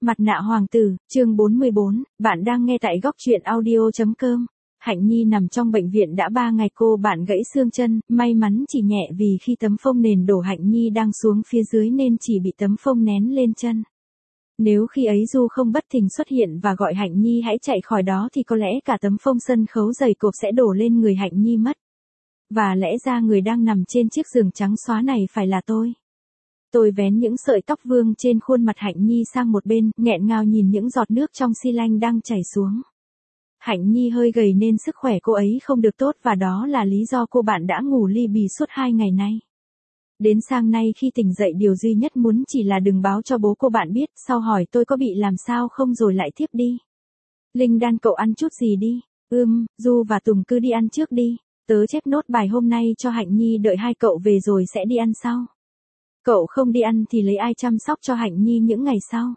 Mặt nạ hoàng tử, chương 44, bạn đang nghe tại góc truyện audio.com. Hạnh Nhi nằm trong bệnh viện đã 3 ngày, cô bạn gãy xương chân, may mắn chỉ nhẹ vì khi tấm phông nền đổ Hạnh Nhi đang xuống phía dưới nên chỉ bị tấm phông nén lên chân. Nếu khi ấy Du không bất thình xuất hiện và gọi Hạnh Nhi hãy chạy khỏi đó thì có lẽ cả tấm phông sân khấu dày cộp sẽ đổ lên người Hạnh Nhi mất. Và lẽ ra người đang nằm trên chiếc giường trắng xóa này phải là tôi. Tôi vén những sợi tóc vương trên khuôn mặt Hạnh Nhi sang một bên, nghẹn ngào nhìn những giọt nước trong xi lanh đang chảy xuống. Hạnh Nhi hơi gầy nên sức khỏe cô ấy không được tốt và đó là lý do cô bạn đã ngủ li bì suốt 2 ngày nay. Đến sáng nay khi tỉnh dậy điều duy nhất muốn chỉ là đừng báo cho bố cô bạn biết, sau hỏi tôi có bị làm sao không rồi lại tiếp đi. Linh Đan cậu ăn chút gì đi, Du và Tùng cứ đi ăn trước đi, tớ chép nốt bài hôm nay cho Hạnh Nhi đợi hai cậu về rồi sẽ đi ăn sau. Cậu không đi ăn thì lấy ai chăm sóc cho Hạnh Nhi những ngày sau?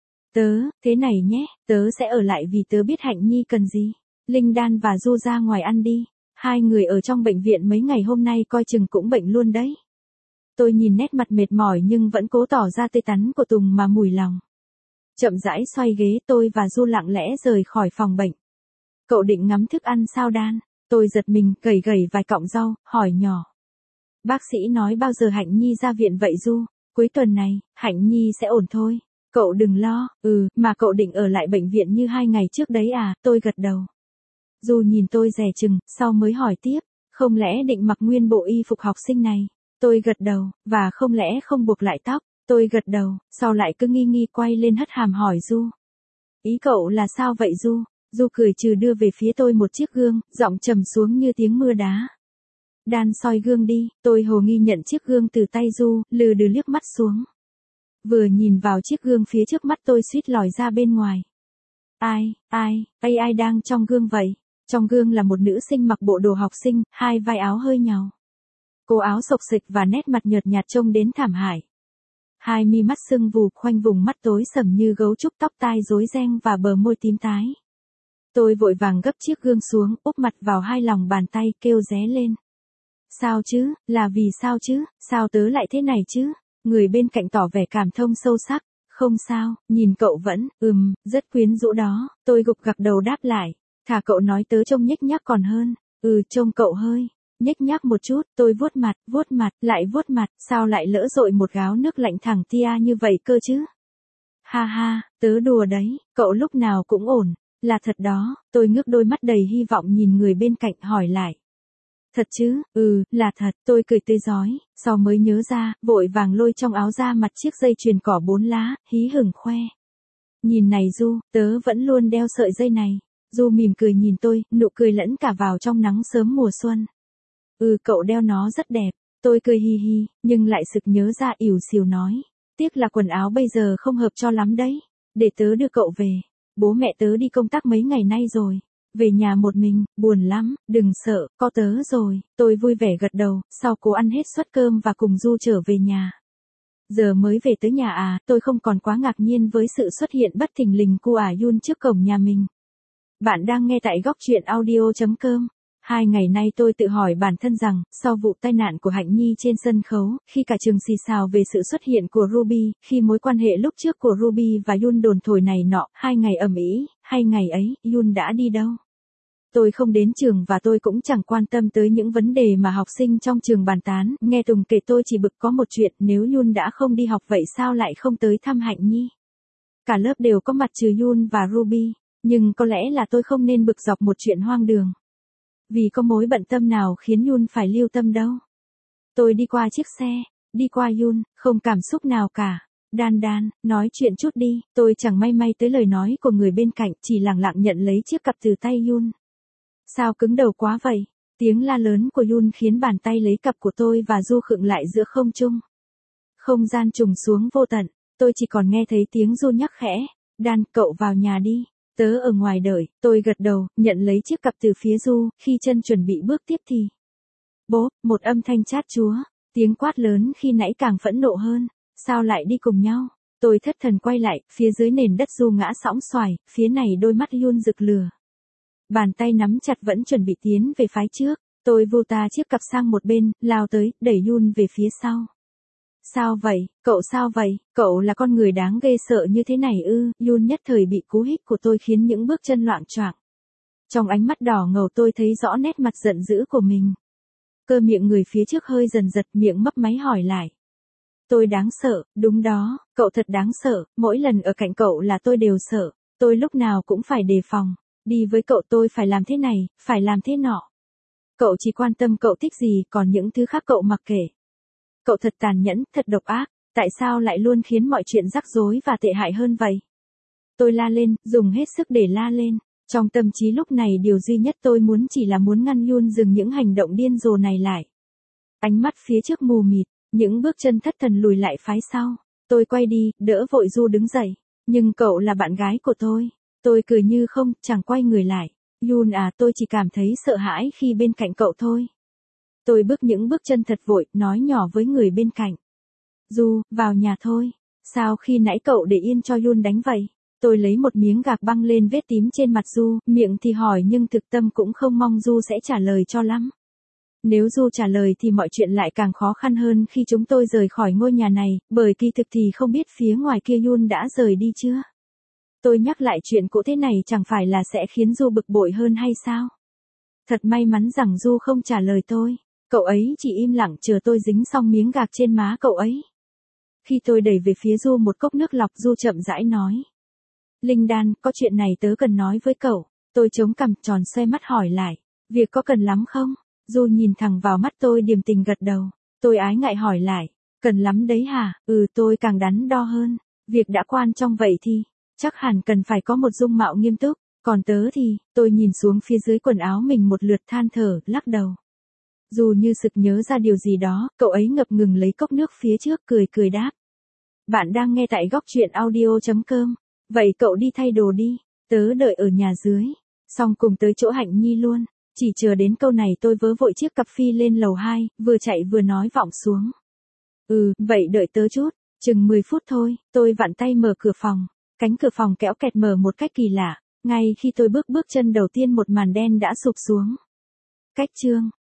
Thế này nhé, tớ sẽ ở lại vì tớ biết Hạnh Nhi cần gì. Linh Đan và Du ra ngoài ăn đi. Hai người ở trong bệnh viện mấy ngày hôm nay coi chừng cũng bệnh luôn đấy. Tôi nhìn nét mặt mệt mỏi nhưng vẫn cố tỏ ra tươi tắn của Tùng mà mùi lòng. Chậm rãi xoay ghế, tôi và Du lặng lẽ rời khỏi phòng bệnh. Cậu định ngắm thức ăn sao Đan? Tôi giật mình, gẩy vài cọng rau, hỏi nhỏ. Bác sĩ nói bao giờ Hạnh Nhi ra viện vậy Du? Cuối tuần này, Hạnh Nhi sẽ ổn thôi. Cậu đừng lo, mà cậu định ở lại bệnh viện như 2 ngày trước đấy à? Tôi gật đầu. Du nhìn tôi dè chừng, sau mới hỏi tiếp. Không lẽ định mặc nguyên bộ y phục học sinh này? Tôi gật đầu, và không lẽ không buộc lại tóc? Tôi gật đầu, sau lại cứ nghi quay lên hất hàm hỏi Du. Ý cậu là sao vậy Du? Du cười trừ đưa về phía tôi một chiếc gương, giọng trầm xuống như tiếng mưa đá. Đan soi gương đi, tôi hồ nghi nhận chiếc gương từ tay Du, lừ đừ liếc mắt xuống. Vừa nhìn vào chiếc gương phía trước mắt tôi suýt lòi ra bên ngoài. Ai đang trong gương vậy? Trong gương là một nữ sinh mặc bộ đồ học sinh, hai vai áo hơi nhàu. Cô áo xộc xịch và nét mặt nhợt nhạt trông đến thảm hại. Hai mi mắt sưng vù, khoanh vùng mắt tối sầm như gấu trúc, tóc tai rối ren và bờ môi tím tái. Tôi vội vàng gấp chiếc gương xuống, úp mặt vào hai lòng bàn tay, kêu ré lên. Sao chứ, là vì sao chứ, sao tớ lại thế này chứ? Người bên cạnh tỏ vẻ cảm thông sâu sắc. Không sao, nhìn cậu vẫn, rất quyến rũ đó. Tôi gục gặc đầu đáp lại. Thà cậu nói tớ trông nhếch nhác còn hơn. Trông cậu hơi nhếch nhác một chút. Tôi vuốt mặt, lại vuốt mặt. Sao lại lỡ dội một gáo nước lạnh thẳng tia như vậy cơ chứ? Ha, tớ đùa đấy, cậu lúc nào cũng ổn. Là thật đó. Tôi ngước đôi mắt đầy hy vọng nhìn người bên cạnh hỏi lại. Thật chứ? Là thật, tôi cười tươi rói, sau mới nhớ ra, vội vàng lôi trong áo ra mặt chiếc dây chuyền cỏ 4 lá, hí hửng khoe. Nhìn này Du, tớ vẫn luôn đeo sợi dây này. Du mỉm cười nhìn tôi, nụ cười lẫn cả vào trong nắng sớm mùa xuân. Cậu đeo nó rất đẹp. Tôi cười hi, nhưng lại sực nhớ ra ỉu xìu nói. Tiếc là quần áo bây giờ không hợp cho lắm đấy. Để tớ đưa cậu về. Bố mẹ tớ đi công tác mấy ngày nay rồi. Về nhà một mình, buồn lắm, đừng sợ, có tớ rồi. Tôi vui vẻ gật đầu, sau cố ăn hết suất cơm và cùng Du trở về nhà. Giờ mới về tới nhà à, tôi không còn quá ngạc nhiên với sự xuất hiện bất thình lình của Yun trước cổng nhà mình. Bạn đang nghe tại góc truyện audio.com. 2 ngày nay tôi tự hỏi bản thân rằng, sau vụ tai nạn của Hạnh Nhi trên sân khấu, khi cả trường xì xào về sự xuất hiện của Ruby, khi mối quan hệ lúc trước của Ruby và Yun đồn thổi này nọ, 2 ngày ầm ĩ, hay ngày ấy, Yun đã đi đâu? Tôi không đến trường và tôi cũng chẳng quan tâm tới những vấn đề mà học sinh trong trường bàn tán, nghe Tùng kể tôi chỉ bực có một chuyện, nếu Yun đã không đi học vậy sao lại không tới thăm Hạnh Nhi? Cả lớp đều có mặt trừ Yun và Ruby, nhưng có lẽ là tôi không nên bực dọc một chuyện hoang đường. Vì có mối bận tâm nào khiến Yun phải lưu tâm đâu. Tôi đi qua chiếc xe, đi qua Yun, không cảm xúc nào cả. Đan, nói chuyện chút đi. Tôi chẳng may tới lời nói của người bên cạnh, chỉ lặng lặng nhận lấy chiếc cặp từ tay Yun. Sao cứng đầu quá vậy? Tiếng la lớn của Yun khiến bàn tay lấy cặp của tôi và Du khựng lại giữa không trung. Không gian trùng xuống vô tận, tôi chỉ còn nghe thấy tiếng Du nhắc khẽ. Đan, cậu vào nhà đi. Tớ ở ngoài đợi. Tôi gật đầu, nhận lấy chiếc cặp từ phía Du, khi chân chuẩn bị bước tiếp thì. Bốp, một âm thanh chát chúa. Tiếng quát lớn khi nãy càng phẫn nộ hơn. Sao lại đi cùng nhau? Tôi thất thần quay lại, phía dưới nền đất Du ngã sõng xoài, phía này đôi mắt Yun rực lửa. Bàn tay nắm chặt vẫn chuẩn bị tiến về phái trước. Tôi vưu ta chiếc cặp sang một bên, lao tới, đẩy Yun về phía sau. Sao vậy, cậu sao vậy, cậu là con người đáng ghê sợ như thế này ư, Yoon nhất thời bị cú hích của tôi khiến những bước chân loạng choạng. Trong ánh mắt đỏ ngầu tôi thấy rõ nét mặt giận dữ của mình. Cơ miệng người phía trước hơi dần giật, miệng mấp máy hỏi lại. Tôi đáng sợ, đúng đó, cậu thật đáng sợ, mỗi lần ở cạnh cậu là tôi đều sợ, tôi lúc nào cũng phải đề phòng, đi với cậu tôi phải làm thế này, phải làm thế nọ. Cậu chỉ quan tâm cậu thích gì, còn những thứ khác cậu mặc kệ. Cậu thật tàn nhẫn, thật độc ác, tại sao lại luôn khiến mọi chuyện rắc rối và tệ hại hơn vậy? Tôi la lên, dùng hết sức để la lên. Trong tâm trí lúc này điều duy nhất tôi muốn chỉ là muốn ngăn Yoon dừng những hành động điên rồ này lại. Ánh mắt phía trước mù mịt, những bước chân thất thần lùi lại phái sau. Tôi quay đi, đỡ vội Du đứng dậy. Nhưng cậu là bạn gái của tôi. Tôi cười như không, chẳng quay người lại. Yoon à, tôi chỉ cảm thấy sợ hãi khi bên cạnh cậu thôi. Tôi bước những bước chân thật vội, nói nhỏ với người bên cạnh. Du, vào nhà thôi. Sao khi nãy cậu để yên cho Yoon đánh vậy? Tôi lấy một miếng gạc băng lên vết tím trên mặt Du, miệng thì hỏi nhưng thực tâm cũng không mong Du sẽ trả lời cho lắm. Nếu Du trả lời thì mọi chuyện lại càng khó khăn hơn khi chúng tôi rời khỏi ngôi nhà này, bởi kỳ thực thì không biết phía ngoài kia Yoon đã rời đi chưa. Tôi nhắc lại chuyện cũ thế này chẳng phải là sẽ khiến Du bực bội hơn hay sao? Thật may mắn rằng Du không trả lời tôi. Cậu ấy chỉ im lặng chờ tôi dính xong miếng gạc trên má cậu ấy. Khi tôi đẩy về phía Du một cốc nước lọc, Du chậm rãi nói. Linh Đan, có chuyện này tớ cần nói với cậu. Tôi chống cằm tròn xoay mắt hỏi lại. Việc có cần lắm không? Du nhìn thẳng vào mắt tôi điềm tình gật đầu. Tôi ái ngại hỏi lại. Cần lắm đấy hả? Tôi càng đắn đo hơn. Việc đã quan trọng vậy thì, chắc hẳn cần phải có một dung mạo nghiêm túc. Còn tớ thì, tôi nhìn xuống phía dưới quần áo mình một lượt than thở, lắc đầu. Dù như sực nhớ ra điều gì đó, cậu ấy ngập ngừng lấy cốc nước phía trước cười đáp. Bạn đang nghe tại góc truyện audio.com. Vậy cậu đi thay đồ đi, tớ đợi ở nhà dưới. Xong cùng tới chỗ Hạnh Nhi luôn. Chỉ chờ đến câu này tôi vớ vội chiếc cặp phi lên lầu 2, vừa chạy vừa nói vọng xuống. Vậy đợi tớ chút, chừng 10 phút thôi, tôi vặn tay mở cửa phòng. Cánh cửa phòng kéo kẹt mở một cách kỳ lạ. Ngay khi tôi bước chân đầu tiên một màn đen đã sụp xuống. Cách chương